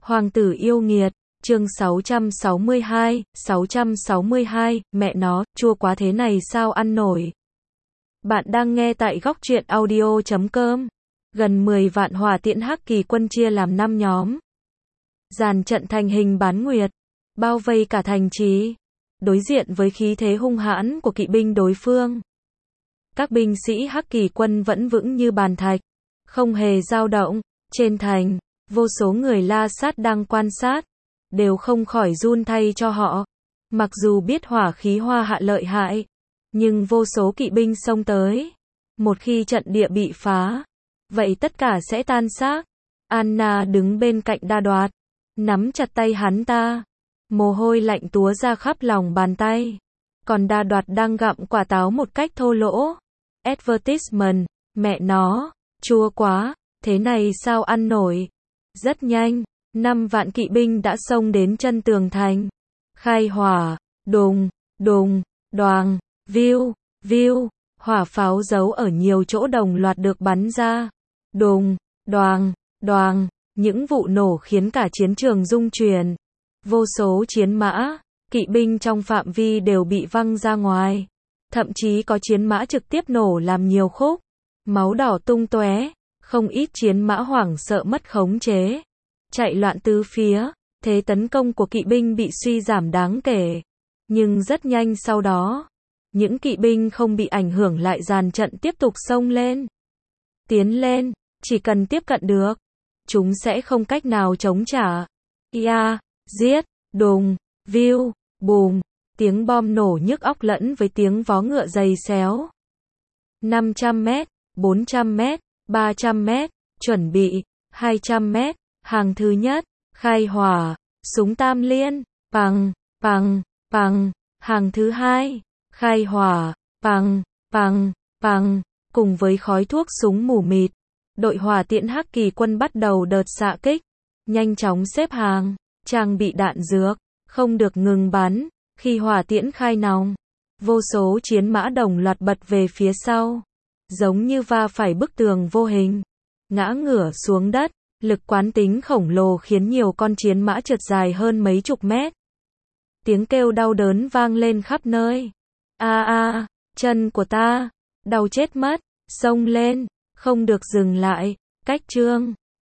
Hoàng tử yêu nghiệt, chương 662, mẹ nó, chua quá thế này sao ăn nổi. Bạn đang nghe tại góc truyện audio.com. Gần 10 vạn hỏa tiễn Hắc Kỳ quân chia làm 5 nhóm. Dàn trận thành hình bán nguyệt, bao vây cả thành trì, đối diện với khí thế hung hãn của kỵ binh đối phương. Các binh sĩ Hắc Kỳ quân vẫn vững như bàn thạch, không hề dao động. Trên thành, vô số người La Sát đang quan sát, đều không khỏi run thay cho họ. Mặc dù biết hỏa khí hoa hạ lợi hại, nhưng vô số kỵ binh xông tới. Một khi trận địa bị phá, vậy tất cả sẽ tan xác. Anna đứng bên cạnh Đa Đoạt, nắm chặt tay hắn ta. Mồ hôi lạnh túa ra khắp lòng bàn tay. Còn Đa Đoạt đang gặm quả táo một cách thô lỗ. Advertisement, mẹ nó, chua quá, thế này sao ăn nổi. Rất nhanh, 5 vạn kỵ binh đã xông đến chân tường thành. Khai hỏa, đùng, đùng, đoàng, viu, viu, hỏa pháo giấu ở nhiều chỗ đồng loạt được bắn ra. Đùng, đoàng, đoàng, những vụ nổ khiến cả chiến trường rung chuyển. Vô số chiến mã, kỵ binh trong phạm vi đều bị văng ra ngoài. Thậm chí có chiến mã trực tiếp nổ làm nhiều khúc. Máu đỏ tung tóe, không ít chiến mã hoảng sợ mất khống chế. Chạy loạn tứ phía, thế tấn công của kỵ binh bị suy giảm đáng kể. Nhưng rất nhanh sau đó, những kỵ binh không bị ảnh hưởng lại dàn trận tiếp tục xông lên. Tiến lên, chỉ cần tiếp cận được, chúng sẽ không cách nào chống trả. Ia, giết, đùng, viu, bùm, tiếng bom nổ nhức óc lẫn với tiếng vó ngựa giày xéo. 500 mét, 400 mét, 300 mét, chuẩn bị, 200 mét, hàng thứ nhất, khai hỏa, súng tam liên, pằng, pằng, pằng, hàng thứ hai, khai hỏa, pằng, pằng, pằng, cùng với khói thuốc súng mù mịt, đội hỏa tiễn Hắc Kỳ quân bắt đầu đợt xạ kích, nhanh chóng xếp hàng, trang bị đạn dược, không được ngừng bắn. Khi hỏa tiễn khai nòng, vô số chiến mã đồng loạt bật về phía sau, giống như va phải bức tường vô hình, ngã ngửa xuống đất. Lực quán tính khổng lồ khiến nhiều con chiến mã trượt dài hơn mấy chục mét. Tiếng kêu đau đớn vang lên khắp nơi. Chân của ta, đau chết mất, xông lên, không được dừng lại, cách chương.